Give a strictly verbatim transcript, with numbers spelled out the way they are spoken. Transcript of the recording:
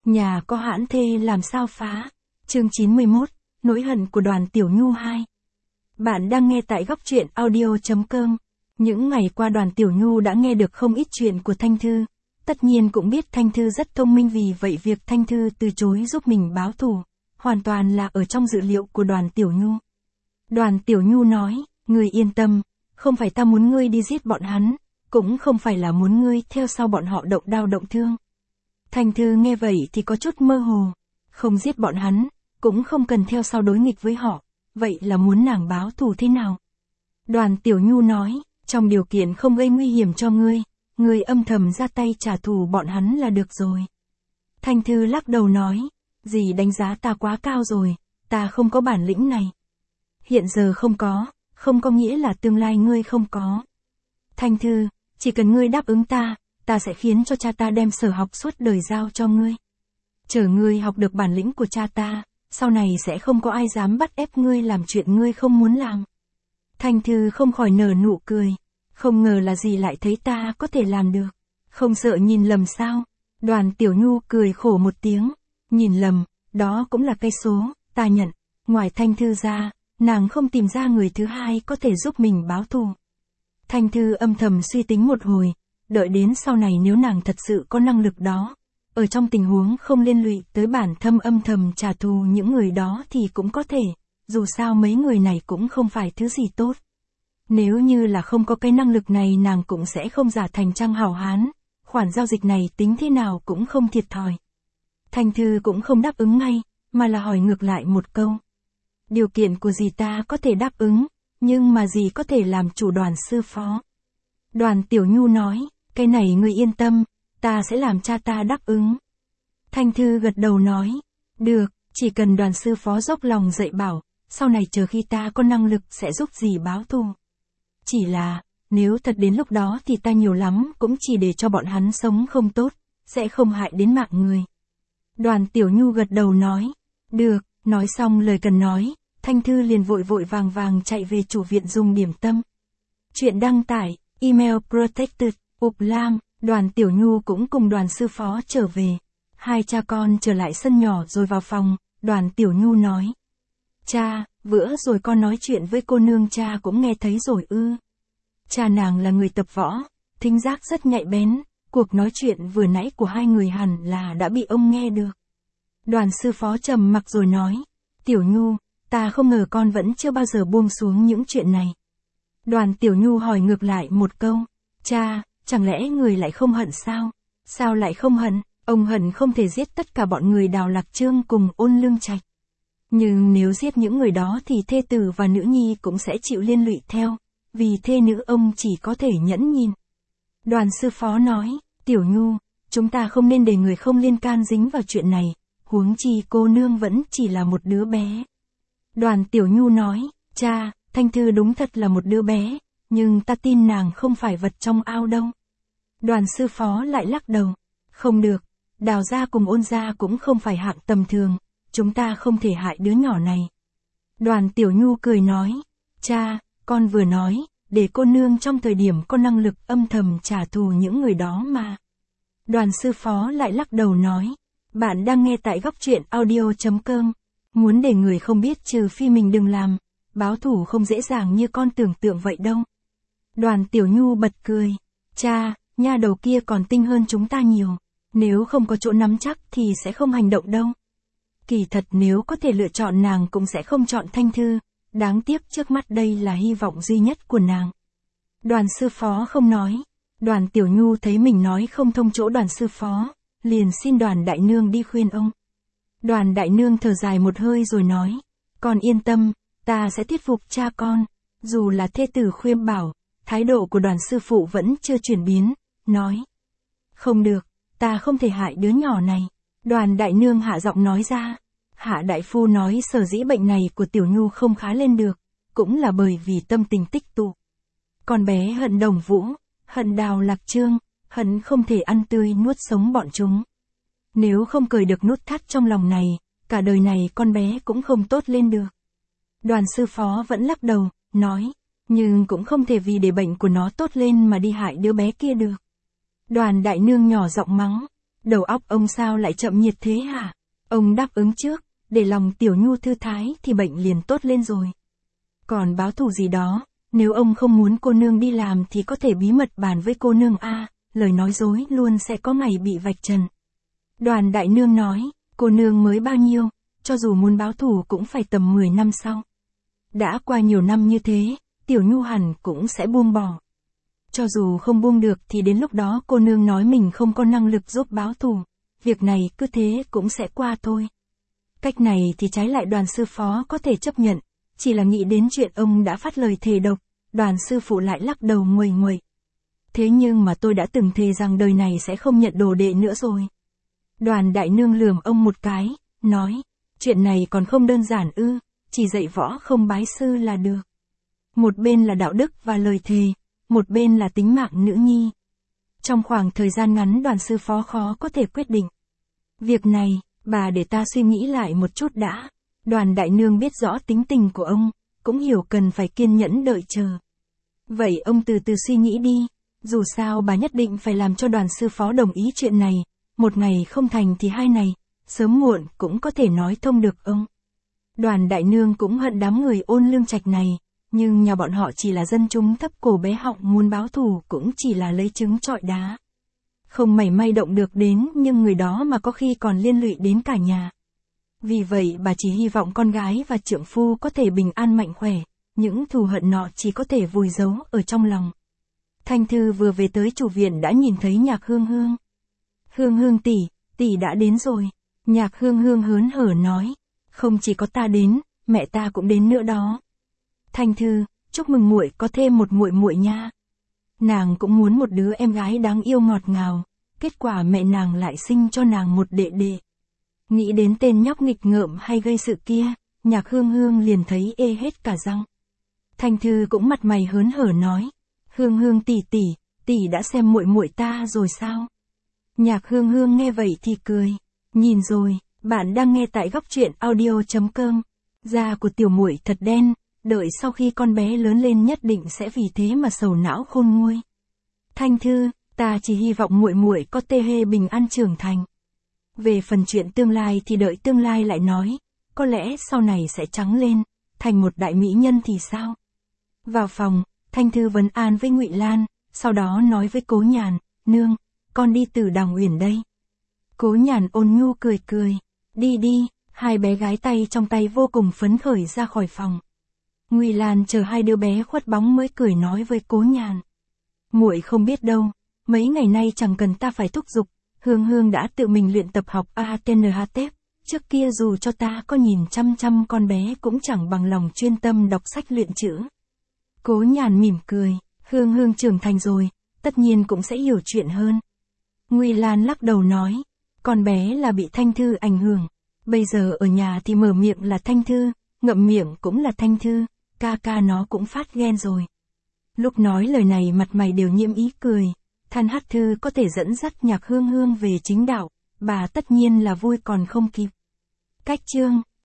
Nhà có hãn thê làm sao phá. Chương chín mươi mốt, nỗi hận của Đoàn Tiểu Nhu hai. Bạn đang nghe tại góc truyện audio chấm com. Những ngày qua Đoàn Tiểu Nhu đã nghe được không ít chuyện của Thanh Thư. Tất nhiên cũng biết Thanh Thư rất thông minh, vì vậy việc Thanh Thư từ chối giúp mình báo thù, hoàn toàn là ở trong dự liệu của Đoàn Tiểu Nhu. Đoàn Tiểu Nhu nói, ngươi yên tâm, không phải ta muốn ngươi đi giết bọn hắn, cũng không phải là muốn ngươi theo sau bọn họ động đau động thương. Thanh Thư nghe vậy thì có chút mơ hồ, không giết bọn hắn, cũng không cần theo sau đối nghịch với họ, vậy là muốn nàng báo thù thế nào? Đoàn Tiểu Nhu nói, trong điều kiện không gây nguy hiểm cho ngươi, ngươi âm thầm ra tay trả thù bọn hắn là được rồi. Thanh Thư lắc đầu nói, dì đánh giá ta quá cao rồi, ta không có bản lĩnh này. Hiện giờ không có, không có nghĩa là tương lai ngươi không có. Thanh Thư, chỉ cần ngươi đáp ứng ta, ta sẽ khiến cho cha ta đem sở học suốt đời giao cho ngươi. Chờ ngươi học được bản lĩnh của cha ta, sau này sẽ không có ai dám bắt ép ngươi làm chuyện ngươi không muốn làm. Thanh Thư không khỏi nở nụ cười, không ngờ là gì lại thấy ta có thể làm được, không sợ nhìn lầm sao? Đoàn Tiểu Nhu cười khổ một tiếng, nhìn lầm, đó cũng là cây số, ta nhận, ngoài Thanh Thư ra, nàng không tìm ra người thứ hai có thể giúp mình báo thù. Thanh Thư âm thầm suy tính một hồi, đợi đến sau này nếu nàng thật sự có năng lực đó, ở trong tình huống không liên lụy tới bản thân âm thầm trả thù những người đó thì cũng có thể, dù sao mấy người này cũng không phải thứ gì tốt. Nếu như là không có cái năng lực này nàng cũng sẽ không giả thành trang hảo hán, khoản giao dịch này tính thế nào cũng không thiệt thòi. Thanh Thư cũng không đáp ứng ngay, mà là hỏi ngược lại một câu. Điều kiện của dì ta có thể đáp ứng, nhưng mà dì có thể làm chủ Đoàn sư phó. Đoàn Tiểu Nhu nói, cái này ngươi yên tâm, ta sẽ làm cha ta đáp ứng. Thanh Thư gật đầu nói, được, chỉ cần Đoàn sư phó dốc lòng dạy bảo, sau này chờ khi ta có năng lực sẽ giúp dì báo thù. Chỉ là, nếu thật đến lúc đó thì ta nhiều lắm cũng chỉ để cho bọn hắn sống không tốt, sẽ không hại đến mạng người. Đoàn Tiểu Nhu gật đầu nói, được, nói xong lời cần nói, Thanh Thư liền vội vội vàng vàng chạy về chủ viện dùng điểm tâm. Chuyện đăng tải, email protected, Uplam, Đoàn Tiểu Nhu cũng cùng Đoàn sư phó trở về. Hai cha con trở lại sân nhỏ rồi vào phòng, Đoàn Tiểu Nhu nói. Cha, bữa rồi con nói chuyện với cô nương cha cũng nghe thấy rồi ư. Cha nàng là người tập võ, thính giác rất nhạy bén, cuộc nói chuyện vừa nãy của hai người hẳn là đã bị ông nghe được. Đoàn sư phó trầm mặc rồi nói, Tiểu Nhu, ta không ngờ con vẫn chưa bao giờ buông xuống những chuyện này. Đoàn Tiểu Nhu hỏi ngược lại một câu, cha, chẳng lẽ người lại không hận sao? Sao lại không hận? Ông hận không thể giết tất cả bọn người Đào Lạc Trương cùng Ôn Lương Trạch. Nhưng nếu giết những người đó thì thê tử và nữ nhi cũng sẽ chịu liên lụy theo, vì thê nữ ông chỉ có thể nhẫn nhìn. Đoàn sư phó nói, Tiểu Nhu, chúng ta không nên để người không liên can dính vào chuyện này, huống chi cô nương vẫn chỉ là một đứa bé. Đoàn Tiểu Nhu nói, cha, Thanh Thư đúng thật là một đứa bé, nhưng ta tin nàng không phải vật trong ao đâu. Đoàn sư phó lại lắc đầu, không được, Đào gia cùng Ôn gia cũng không phải hạng tầm thường, chúng ta không thể hại đứa nhỏ này. Đoàn Tiểu Nhu cười nói, cha, con vừa nói, để cô nương trong thời điểm có năng lực âm thầm trả thù những người đó mà. Đoàn sư phó lại lắc đầu nói, bạn đang nghe tại góc truyện audio chấm com, muốn để người không biết trừ phi mình đừng làm, báo thù không dễ dàng như con tưởng tượng vậy đâu. Đoàn Tiểu Nhu bật cười, cha, nha đầu kia còn tinh hơn chúng ta nhiều, nếu không có chỗ nắm chắc thì sẽ không hành động đâu. Kỳ thật nếu có thể lựa chọn nàng cũng sẽ không chọn Thanh Thư, đáng tiếc trước mắt đây là hy vọng duy nhất của nàng. Đoàn sư phó không nói, Đoàn Tiểu Nhu thấy mình nói không thông chỗ đoàn sư phó, liền xin Đoàn đại nương đi khuyên ông. Đoàn đại nương thở dài một hơi rồi nói, con yên tâm, ta sẽ thuyết phục cha con. Dù là thê tử khuyên bảo, thái độ của Đoàn sư phụ vẫn chưa chuyển biến, nói, không được, ta không thể hại đứa nhỏ này. Đoàn đại nương hạ giọng nói ra, Hạ đại phu nói sở dĩ bệnh này của Tiểu Nhu không khá lên được, cũng là bởi vì tâm tình tích tụ. Con bé hận Đồng Vũ, hận Đào Lạc Trương, hận không thể ăn tươi nuốt sống bọn chúng. Nếu không cởi được nút thắt trong lòng này, cả đời này con bé cũng không tốt lên được. Đoàn sư phó vẫn lắc đầu, nói, nhưng cũng không thể vì để bệnh của nó tốt lên mà đi hại đứa bé kia được. Đoàn đại nương nhỏ giọng mắng, Đầu óc ông sao lại chậm nhiệt thế hả? Ông đáp ứng trước, để lòng Tiểu Nhu thư thái thì bệnh liền tốt lên rồi. Còn báo thù gì đó, nếu ông không muốn cô nương đi làm thì có thể bí mật bàn với cô nương a, lời nói dối luôn sẽ có ngày bị vạch trần. Đoàn đại nương nói, cô nương mới bao nhiêu, cho dù muốn báo thù cũng phải tầm mười năm sau. Đã qua nhiều năm như thế, Tiểu Nhu hẳn cũng sẽ buông bỏ. Cho dù không buông được thì đến lúc đó cô nương nói mình không có năng lực giúp báo thù, việc này cứ thế cũng sẽ qua thôi. Cách này thì trái lại Đoàn sư phó có thể chấp nhận, chỉ là nghĩ đến chuyện ông đã phát lời thề độc, Đoàn sư phụ lại lắc đầu nguầy nguậy. Thế nhưng mà tôi đã từng thề rằng đời này sẽ không nhận đồ đệ nữa rồi. Đoàn đại nương lườm ông một cái, nói, chuyện này còn không đơn giản ư, chỉ dạy võ không bái sư là được. Một bên là đạo đức và lời thề, một bên là tính mạng nữ nhi. Trong khoảng thời gian ngắn Đoàn sư phó khó có thể quyết định. Việc này, bà để ta suy nghĩ lại một chút đã. Đoàn đại nương biết rõ tính tình của ông, cũng hiểu cần phải kiên nhẫn đợi chờ. Vậy ông từ từ suy nghĩ đi, dù sao bà nhất định phải làm cho Đoàn sư phó đồng ý chuyện này, một ngày không thành thì hai ngày, sớm muộn cũng có thể nói thông được ông. Đoàn đại nương cũng hận đám người Ôn Lương Trạch này, nhưng nhà bọn họ chỉ là dân chúng thấp cổ bé họng, muốn báo thù cũng chỉ là lấy trứng trọi đá. Không mảy may động được đến, nhưng người đó mà có khi còn liên lụy đến cả nhà. Vì vậy bà chỉ hy vọng con gái và trượng phu có thể bình an mạnh khỏe, những thù hận nọ chỉ có thể vùi giấu ở trong lòng. Thanh Thư vừa về tới chủ viện đã nhìn thấy Nhạc Hương Hương. Hương Hương tỷ, tỷ đã đến rồi. Nhạc Hương Hương hớn hở nói, không chỉ có ta đến, mẹ ta cũng đến nữa đó. Thanh Thư, chúc mừng muội có thêm một muội muội nha. Nàng cũng muốn một đứa em gái đáng yêu ngọt ngào, kết quả mẹ nàng lại sinh cho nàng một đệ đệ. Nghĩ đến tên nhóc nghịch ngợm hay gây sự kia, Nhạc Hương Hương liền thấy ê hết cả răng. Thanh Thư cũng mặt mày hớn hở nói, Hương Hương tỷ tỷ, tỷ đã xem muội muội ta rồi sao? Nhạc Hương Hương nghe vậy thì cười, nhìn rồi, bạn đang nghe tại góc truyện audio chấm com. Da của tiểu muội thật đen, đợi sau khi con bé lớn lên nhất định sẽ vì thế mà sầu não khôn nguôi. Thanh Thư, ta chỉ hy vọng muội muội có tê hê bình an trưởng thành. Về phần chuyện tương lai thì đợi tương lai lại nói, có lẽ sau này sẽ trắng lên, thành một đại mỹ nhân thì sao? Vào phòng, Thanh Thư vấn an với Ngụy Lan, sau đó nói với Cố Nhàn, nương, con đi từ Đàng Uyển đây. Cố Nhàn ôn nhu cười cười, đi đi, hai bé gái tay trong tay vô cùng phấn khởi ra khỏi phòng. Ngụy Lan chờ hai đứa bé khuất bóng mới cười nói với Cố Nhàn, muội không biết đâu, mấy ngày nay chẳng cần ta phải thúc giục, Hương Hương đã tự mình luyện tập học a tê en hát tép, trước kia dù cho ta có nhìn chăm chăm con bé cũng chẳng bằng lòng chuyên tâm đọc sách luyện chữ. Cố Nhàn mỉm cười, Hương Hương trưởng thành rồi, tất nhiên cũng sẽ hiểu chuyện hơn. Ngụy Lan lắc đầu nói, con bé là bị Thanh Thư ảnh hưởng, bây giờ ở nhà thì mở miệng là Thanh Thư, ngậm miệng cũng là Thanh Thư, ca ca nó cũng phát ghen rồi. Lúc nói lời này mặt mày đều nhiễm ý cười, than Hát Thư có thể dẫn dắt Nhạc Hương Hương về chính đạo, bà tất nhiên là vui còn không kịp. Cách chương